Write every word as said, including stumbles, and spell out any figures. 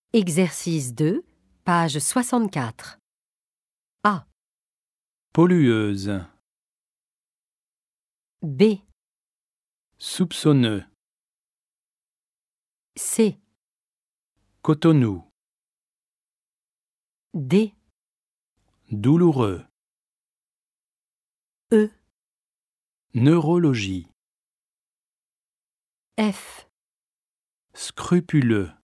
Exercice deux, page soixante-quatre. A. Pollueuse, B. soupçonneux, C. cotonou, D. douloureux, E. neurologie, F. scrupuleux.